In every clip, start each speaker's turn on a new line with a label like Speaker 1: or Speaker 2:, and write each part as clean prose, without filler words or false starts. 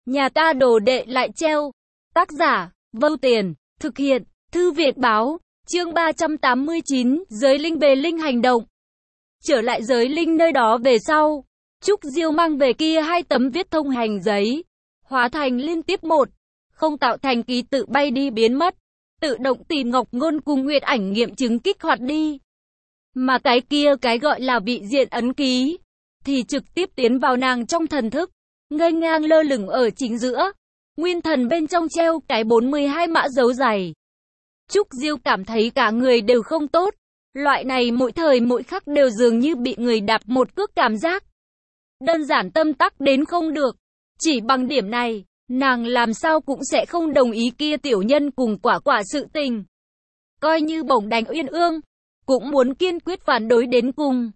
Speaker 1: Nhà ta đồ đệ lại treo. Tác giả, Vâu Tiền, thực hiện, Thư Viện Báo, chương 389, giới linh bề linh hành động. Trở lại giới linh nơi đó về sau, Trúc Diêu mang về kia 2 tấm viết thông hành giấy, hóa thành liên tiếp một, không tạo thành ký tự bay đi biến mất, tự động tìm Ngọc Ngôn cùng Nguyệt Ảnh nghiệm chứng kích hoạt đi. Mà cái kia cái gọi là vị diện ấn ký, thì trực tiếp tiến vào nàng trong thần thức, ngây ngang lơ lửng ở chính giữa. Nguyên thần bên trong treo cái 42 mã dấu giày. Trúc Diêu cảm thấy cả người đều không tốt. Loại này mỗi thời mỗi khắc đều dường như bị người đạp một cước cảm giác. Đơn giản tâm tắc đến không được. Chỉ bằng điểm này, nàng làm sao cũng sẽ không đồng ý kia tiểu nhân cùng quả quả sự tình. Coi như bổng đánh uyên ương, cũng muốn kiên quyết phản đối đến cùng.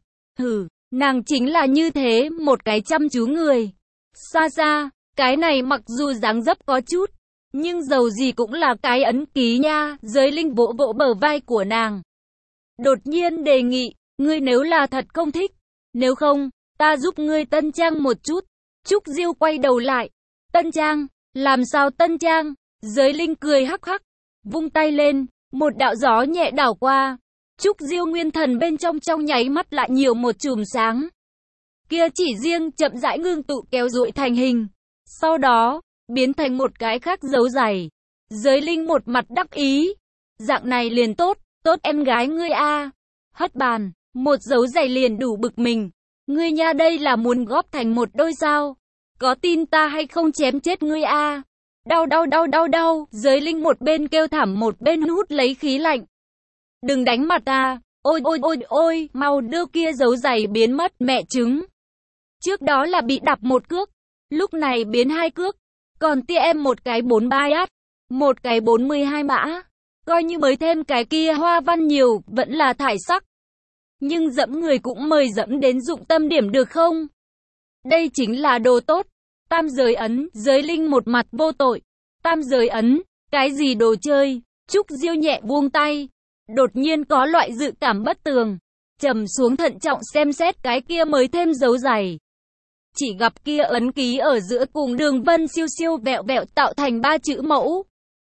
Speaker 1: Nàng chính là như thế, một cái chăm chú người. Xa xa, cái này mặc dù dáng dấp có chút, nhưng dầu gì cũng là cái ấn ký nha. Giới linh vỗ vỗ bờ vai của nàng. Đột nhiên đề nghị, ngươi nếu là thật không thích, nếu không, ta giúp ngươi tân trang một chút. Trúc Diêu quay đầu lại. Tân trang? Làm sao tân trang? Giới linh cười hắc hắc, vung tay lên, một đạo gió nhẹ đảo qua. Trúc Diêu nguyên thần bên trong nháy mắt lại nhiều một chùm sáng. Kia chỉ riêng chậm rãi ngưng tụ kéo duỗi thành hình. Sau đó, biến thành một cái khác dấu giày. Giới linh một mặt đắc ý. Dạng này liền tốt, tốt em gái ngươi a. Hất bàn, một dấu giày liền đủ bực mình. Ngươi nha đây là muốn góp thành một đôi sao? Có tin ta hay không chém chết ngươi a? Đau đau đau đau đau. Giới linh một bên kêu thảm một bên hút lấy khí lạnh. Đừng đánh mặt ta. Ôi ôi ôi ôi, mau đưa kia dấu giày biến mất mẹ trứng. Trước đó là bị đạp một cước, lúc này biến 2 cước, còn tia em một cái 43 át, một cái 42 mã, coi như mới thêm cái kia hoa văn nhiều, vẫn là thải sắc. Nhưng dẫm người cũng mời dẫm đến dụng tâm điểm được không? Đây chính là đồ tốt. Tam giới ấn, giới linh một mặt vô tội. Tam giới ấn, cái gì đồ chơi? Trúc Diêu nhẹ buông tay, đột nhiên có loại dự cảm bất tường, trầm xuống thận trọng xem xét cái kia mới thêm dấu giày. Chỉ gặp kia ấn ký ở giữa cùng đường vân siêu siêu vẹo vẹo tạo thành 3 chữ mẫu.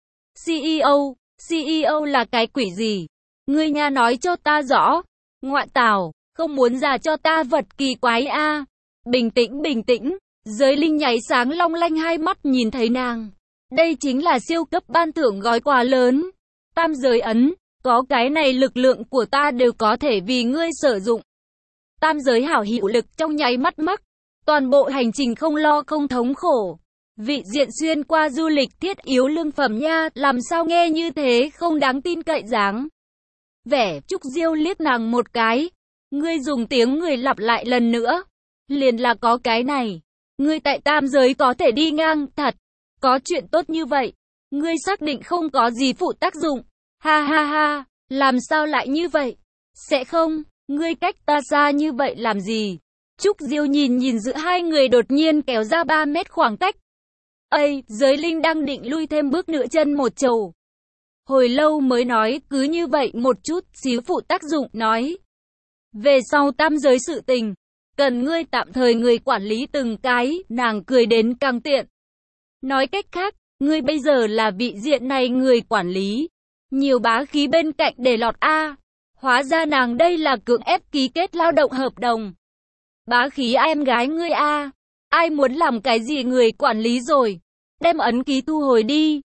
Speaker 1: CEO, CEO là cái quỷ gì? Ngươi nha nói cho ta rõ. Ngoại tảo, không muốn giả cho ta vật kỳ quái a. Bình tĩnh bình tĩnh. Giới linh nháy sáng long lanh hai mắt nhìn thấy nàng. Đây chính là siêu cấp ban thưởng gói quà lớn. Tam giới ấn, có cái này lực lượng của ta đều có thể vì ngươi sử dụng. Tam giới hảo hiệu lực trong nháy mắt mắc. Toàn bộ hành trình không lo không thống khổ. Vị diện xuyên qua du lịch thiết yếu lương phẩm nha, làm sao nghe như thế không đáng tin cậy dáng. Vẻ Trúc Diêu liếc nàng một cái. Ngươi dùng tiếng người lặp lại lần nữa. Liền là có cái này. Ngươi tại tam giới có thể đi ngang, thật. Có chuyện tốt như vậy. Ngươi xác định không có gì phụ tác dụng. Ha ha ha, làm sao lại như vậy? Sẽ không, ngươi cách ta xa như vậy làm gì? Trúc Diêu nhìn giữa hai người đột nhiên kéo ra 3 mét khoảng cách. Ây, giới linh đang định lui thêm bước nữa chân một chầu. Hồi lâu mới nói, cứ như vậy một chút xíu phụ tác dụng, nói. Về sau tam giới sự tình, cần ngươi tạm thời người quản lý từng cái, nàng cười đến càng tiện. Nói cách khác, ngươi bây giờ là vị diện này người quản lý. Nhiều bá khí bên cạnh để lọt a. Hóa ra nàng đây là cưỡng ép ký kết lao động hợp đồng. Bá khí em gái ngươi a. Ai muốn làm cái gì người quản lý rồi. Đem ấn ký thu hồi đi.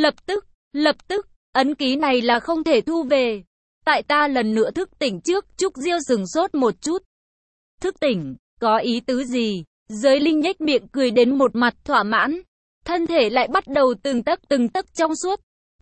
Speaker 1: Lập tức, ấn ký này là không thể thu về. Tại ta lần nữa thức tỉnh trước, Trúc Diêu sừng sốt một chút. Thức tỉnh, có ý tứ gì? Giới linh nhếch miệng cười đến một mặt thỏa mãn. Thân thể lại bắt đầu từng tấc trong suốt.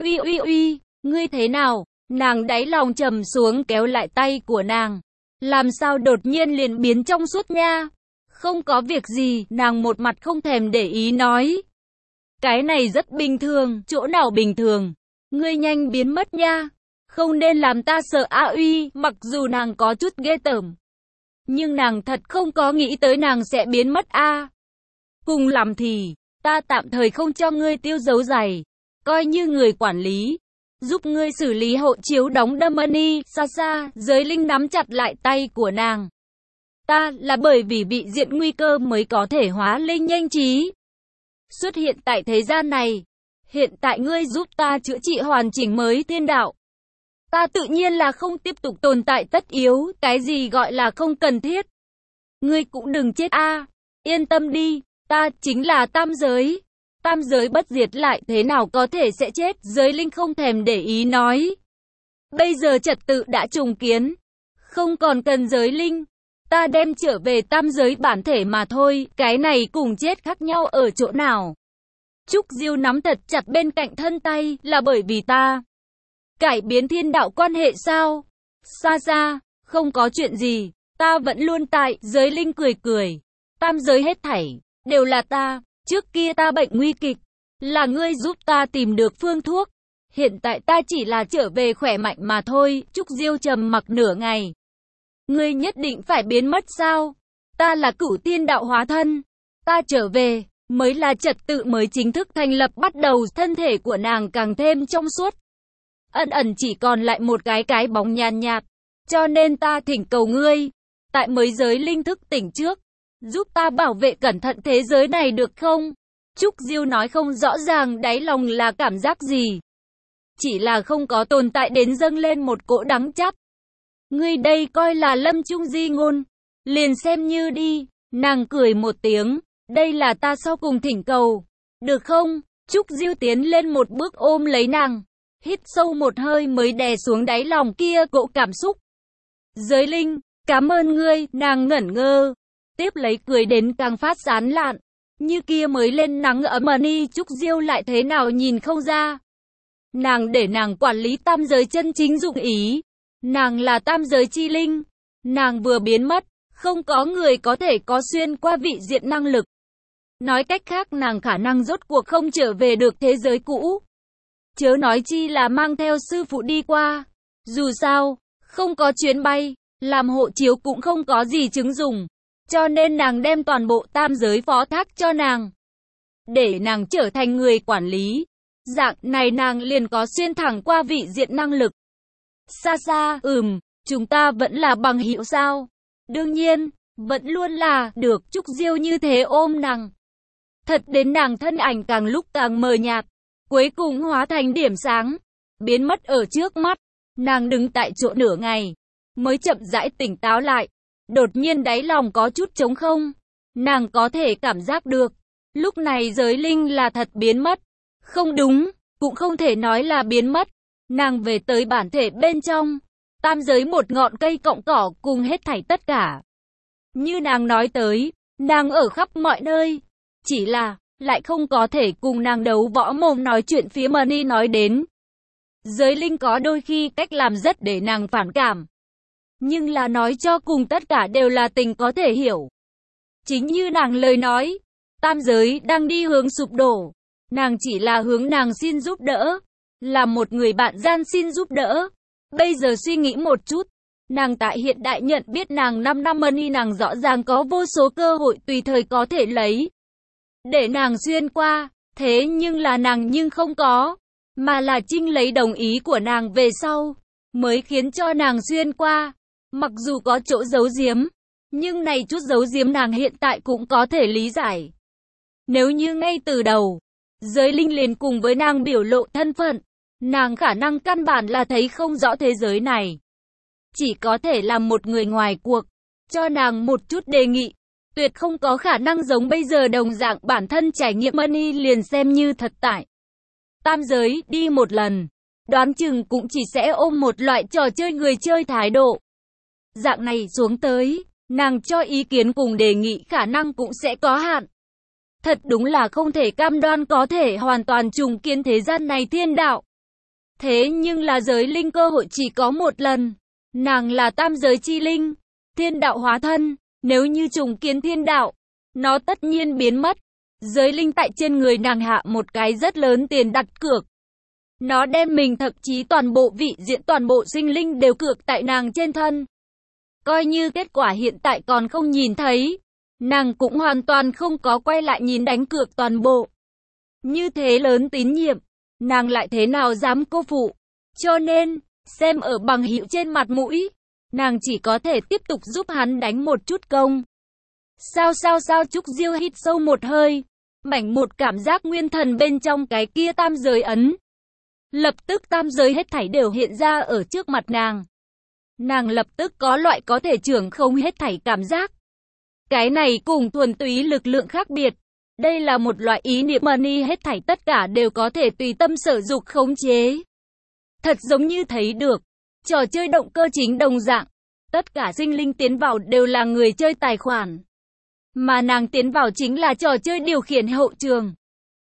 Speaker 1: Uy, ngươi thế nào? Nàng đáy lòng trầm xuống kéo lại tay của nàng. Làm sao đột nhiên liền biến trong suốt nha? Không có việc gì, nàng một mặt không thèm để ý nói. Cái này rất bình thường, chỗ nào bình thường? Ngươi nhanh biến mất nha. Không nên làm ta sợ Uy, mặc dù nàng có chút ghê tởm. Nhưng nàng thật không có nghĩ tới nàng sẽ biến mất a. Cùng lắm thì, ta tạm thời không cho ngươi tiêu dấu giày. Coi như người quản lý. Giúp ngươi xử lý hộ chiếu đóng đâm money, xa, giới linh nắm chặt lại tay của nàng. Ta là bởi vì vị diện nguy cơ mới có thể hóa linh nhanh trí. xuất hiện tại thế gian này. Hiện tại ngươi giúp ta chữa trị hoàn chỉnh mới thiên đạo. Ta tự nhiên là không tiếp tục tồn tại tất yếu, cái gì gọi là không cần thiết. Ngươi cũng đừng chết a, yên tâm đi, ta chính là tam giới. Tam giới bất diệt lại thế nào có thể sẽ chết, giới linh không thèm để ý nói. Bây giờ trật tự đã trùng kiến, không còn cần giới linh. Ta đem trở về tam giới bản thể mà thôi, cái này cùng chết khác nhau ở chỗ nào? Trúc Diêu nắm thật chặt bên cạnh thân tay, là bởi vì ta cải biến thiên đạo quan hệ sao? Xa xa, không có chuyện gì, ta vẫn luôn tại, giới linh cười cười. Tam giới hết thảy, đều là ta, trước kia ta bệnh nguy kịch, là ngươi giúp ta tìm được phương thuốc. Hiện tại ta chỉ là trở về khỏe mạnh mà thôi, Trúc Diêu trầm mặc nửa ngày. Ngươi nhất định phải biến mất sao? Ta là cửu tiên đạo hóa thân, ta trở về, mới là trật tự mới chính thức thành lập bắt đầu, thân thể của nàng càng thêm trong suốt. Ẩn ẩn chỉ còn lại một cái bóng nhàn nhạt, cho nên ta thỉnh cầu ngươi, tại mới giới linh thức tỉnh trước, giúp ta bảo vệ cẩn thận thế giới này được không? Trúc Diêu nói không rõ ràng đáy lòng là cảm giác gì. Chỉ là không có tồn tại đến dâng lên một cỗ đắng chát. Ngươi đây coi là lâm trung di ngôn, liền xem như đi, nàng cười một tiếng, đây là ta sau cùng thỉnh cầu, được không? Trúc Diêu tiến lên một bước ôm lấy nàng, hít sâu một hơi mới đè xuống đáy lòng kia cỗ cảm xúc. Giới linh, cảm ơn ngươi, nàng ngẩn ngơ, tiếp lấy cười đến càng phát sán lạn, như kia mới lên nắng ấm ni. Trúc Diêu lại thế nào nhìn không ra. Nàng để nàng quản lý tam giới chân chính dụng ý. Nàng là tam giới chi linh. Nàng vừa biến mất, không có người có thể có xuyên qua vị diện năng lực. Nói cách khác nàng khả năng rốt cuộc không trở về được thế giới cũ. Chớ nói chi là mang theo sư phụ đi qua. Dù sao, không có chuyến bay, làm hộ chiếu cũng không có gì chứng dùng. Cho nên nàng đem toàn bộ tam giới phó thác cho nàng. Để nàng trở thành người quản lý. Dạng này nàng liền có xuyên thẳng qua vị diện năng lực. Xa xa, chúng ta vẫn là bằng hữu sao? Đương nhiên, vẫn luôn là, được. Trúc Diêu như thế ôm nàng. Thật đến nàng thân ảnh càng lúc càng mờ nhạt. Cuối cùng hóa thành điểm sáng. Biến mất ở trước mắt. Nàng đứng tại chỗ nửa ngày. Mới chậm rãi tỉnh táo lại. Đột nhiên đáy lòng có chút trống không. Nàng có thể cảm giác được. Lúc này giới linh là thật biến mất. Không đúng, cũng không thể nói là biến mất. Nàng về tới bản thể bên trong. Tam giới một ngọn cây cọng cỏ cùng hết thảy tất cả. Như nàng nói tới, nàng ở khắp mọi nơi. Chỉ là, lại không có thể cùng nàng đấu võ mồm nói chuyện phía Money nói đến. Giới linh có đôi khi cách làm rất để nàng phản cảm. Nhưng là nói cho cùng tất cả đều là tình có thể hiểu. Chính như nàng lời nói, tam giới đang đi hướng sụp đổ. Nàng chỉ là hướng nàng xin giúp đỡ. Là một người bạn gian xin giúp đỡ. Bây giờ suy nghĩ một chút. Nàng tại hiện đại nhận biết nàng 5 năm Money nàng rõ ràng có vô số cơ hội tùy thời có thể lấy. Để nàng xuyên qua. Thế nhưng là nàng nhưng không có. Mà là Trinh lấy đồng ý của nàng về sau. Mới khiến cho nàng xuyên qua. Mặc dù có chỗ giấu giếm, nhưng này chút giấu giếm nàng hiện tại cũng có thể lý giải. Nếu như ngay từ đầu, giới linh liền cùng với nàng biểu lộ thân phận, nàng khả năng căn bản là thấy không rõ thế giới này. Chỉ có thể làm một người ngoài cuộc, cho nàng một chút đề nghị. Tuyệt không có khả năng giống bây giờ đồng dạng bản thân trải nghiệm Money liền xem như thật tại. Tam giới đi một lần, đoán chừng cũng chỉ sẽ ôm một loại trò chơi người chơi thái độ. Dạng này xuống tới, nàng cho ý kiến cùng đề nghị khả năng cũng sẽ có hạn. Thật đúng là không thể cam đoan có thể hoàn toàn trùng kiến thế gian này thiên đạo. Thế nhưng là giới linh cơ hội chỉ có một lần. Nàng là tam giới chi linh, thiên đạo hóa thân. Nếu như trùng kiến thiên đạo, nó tất nhiên biến mất. Giới linh tại trên người nàng hạ một cái rất lớn tiền đặt cược. Nó đem mình thậm chí toàn bộ vị diện toàn bộ sinh linh đều cược tại nàng trên thân. Coi như kết quả hiện tại còn không nhìn thấy, nàng cũng hoàn toàn không có quay lại nhìn đánh cược toàn bộ. Như thế lớn tín nhiệm, nàng lại thế nào dám cô phụ. Cho nên, xem ở bằng hữu trên mặt mũi, nàng chỉ có thể tiếp tục giúp hắn đánh một chút công. Sao Trúc Diêu hít sâu một hơi, mảnh một cảm giác nguyên thần bên trong cái kia tam giới ấn. Lập tức tam giới hết thảy đều hiện ra ở trước mặt nàng. Nàng lập tức có loại có thể trưởng không hết thảy cảm giác. Cái này cùng thuần túy lực lượng khác biệt. Đây là một loại ý niệm money hết thảy tất cả đều có thể tùy tâm sở dục khống chế. Thật giống như thấy được. Trò chơi động cơ chính đồng dạng. Tất cả sinh linh tiến vào đều là người chơi tài khoản. Mà nàng tiến vào chính là trò chơi điều khiển hậu trường.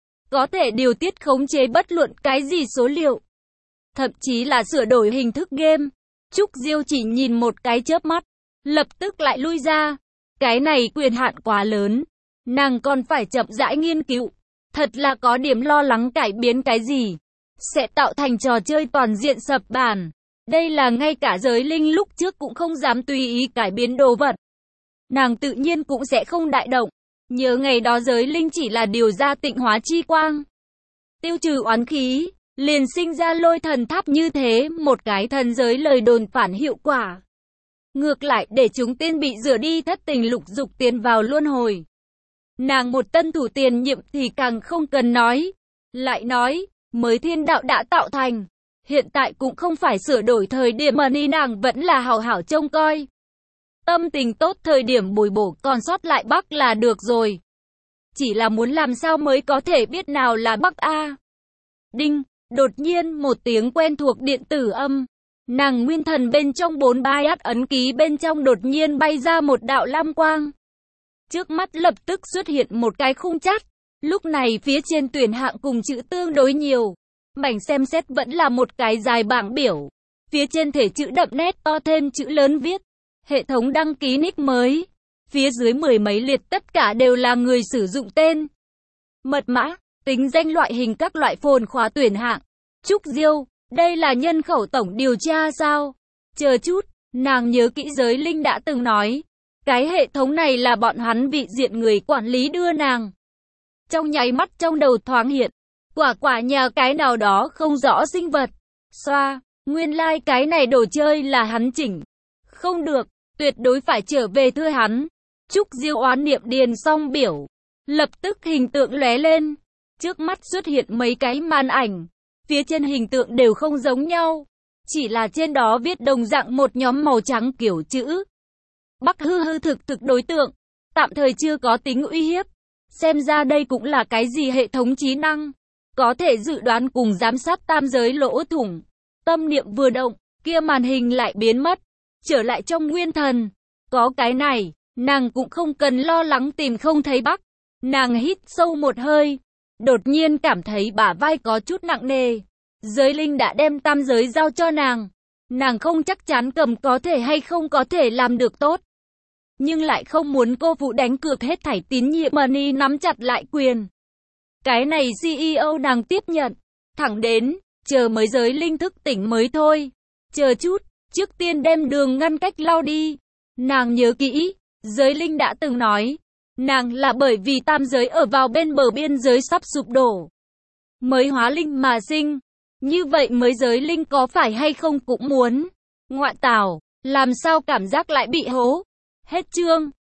Speaker 1: Có thể điều tiết khống chế bất luận cái gì số liệu. Thậm chí là sửa đổi hình thức game. Trúc Diêu chỉ nhìn một cái chớp mắt. Lập tức lại lui ra. Cái này quyền hạn quá lớn. Nàng còn phải chậm rãi nghiên cứu. Thật là có điểm lo lắng cải biến cái gì. Sẽ tạo thành trò chơi toàn diện sập bàn. Đây là ngay cả giới linh lúc trước cũng không dám tùy ý cải biến đồ vật. Nàng tự nhiên cũng sẽ không đại động. Nhớ ngày đó giới linh chỉ là điều ra tịnh hóa chi quang. Tiêu trừ oán khí, liền sinh ra lôi thần tháp như thế, một cái thần giới lời đồn phản hiệu quả. Ngược lại để chúng tiên bị rửa đi thất tình lục dục tiến vào luân hồi. Nàng một tân thủ tiền nhiệm thì càng không cần nói. Lại nói, mới thiên đạo đã tạo thành. Hiện tại cũng không phải sửa đổi thời điểm mà ni nàng vẫn là hảo hảo trông coi. Tâm tình tốt thời điểm bồi bổ còn sót lại Bắc là được rồi. Chỉ là muốn làm sao mới có thể biết nào là Bắc A. Đinh, đột nhiên một tiếng quen thuộc điện tử âm. Nàng nguyên thần bên trong 4 bias ấn ký bên trong đột nhiên bay ra một đạo lam quang. Trước mắt lập tức xuất hiện một cái khung chat. Lúc này phía trên tuyển hạng cùng chữ tương đối nhiều. Mảnh xem xét vẫn là một cái dài bảng biểu. Phía trên thể chữ đậm nét to thêm chữ lớn viết. Hệ thống đăng ký nick mới. Phía dưới mười mấy liệt tất cả đều là người sử dụng tên, mật mã, tính danh loại hình các loại phồn khóa tuyển hạng. Trúc Diêu, đây là nhân khẩu tổng điều tra sao? Chờ chút, nàng nhớ kỹ giới linh đã từng nói. Cái hệ thống này là bọn hắn vị diện người quản lý đưa nàng. Trong nháy mắt trong đầu thoáng hiện. Quả nhà cái nào đó không rõ sinh vật. Xoa, nguyên lai cái này đồ chơi là hắn chỉnh. Không được, tuyệt đối phải trở về thưa hắn. Trúc Diêu oán niệm điền xong biểu. Lập tức hình tượng lóe lên. Trước mắt xuất hiện mấy cái màn ảnh. Phía trên hình tượng đều không giống nhau. Chỉ là trên đó viết đồng dạng một nhóm màu trắng kiểu chữ. Bắc hư hư thực thực đối tượng. Tạm thời chưa có tính uy hiếp. Xem ra đây cũng là cái gì hệ thống trí năng. Có thể dự đoán cùng giám sát tam giới lỗ thủng. Tâm niệm vừa động, kia màn hình lại biến mất. Trở lại trong nguyên thần. Có cái này, nàng cũng không cần lo lắng tìm không thấy Bắc. Nàng hít sâu một hơi. Đột nhiên cảm thấy bả vai có chút nặng nề. Giới linh đã đem tam giới giao cho nàng. Nàng không chắc chắn cầm có thể hay không có thể làm được tốt. Nhưng lại không muốn cô phụ đánh cược hết thảy tín nhiệm money nắm chặt lại quyền. Cái này CEO nàng tiếp nhận. Thẳng đến, chờ mới giới linh thức tỉnh mới thôi. Chờ chút, trước tiên đem đường ngăn cách lao đi. Nàng nhớ kỹ, giới linh đã từng nói. Nàng là bởi vì tam giới ở vào bên bờ biên giới sắp sụp đổ. Mới hóa linh mà sinh. Như vậy mới giới linh có phải hay không cũng muốn. Ngoại tảo, làm sao cảm giác lại bị hố. Hết chương.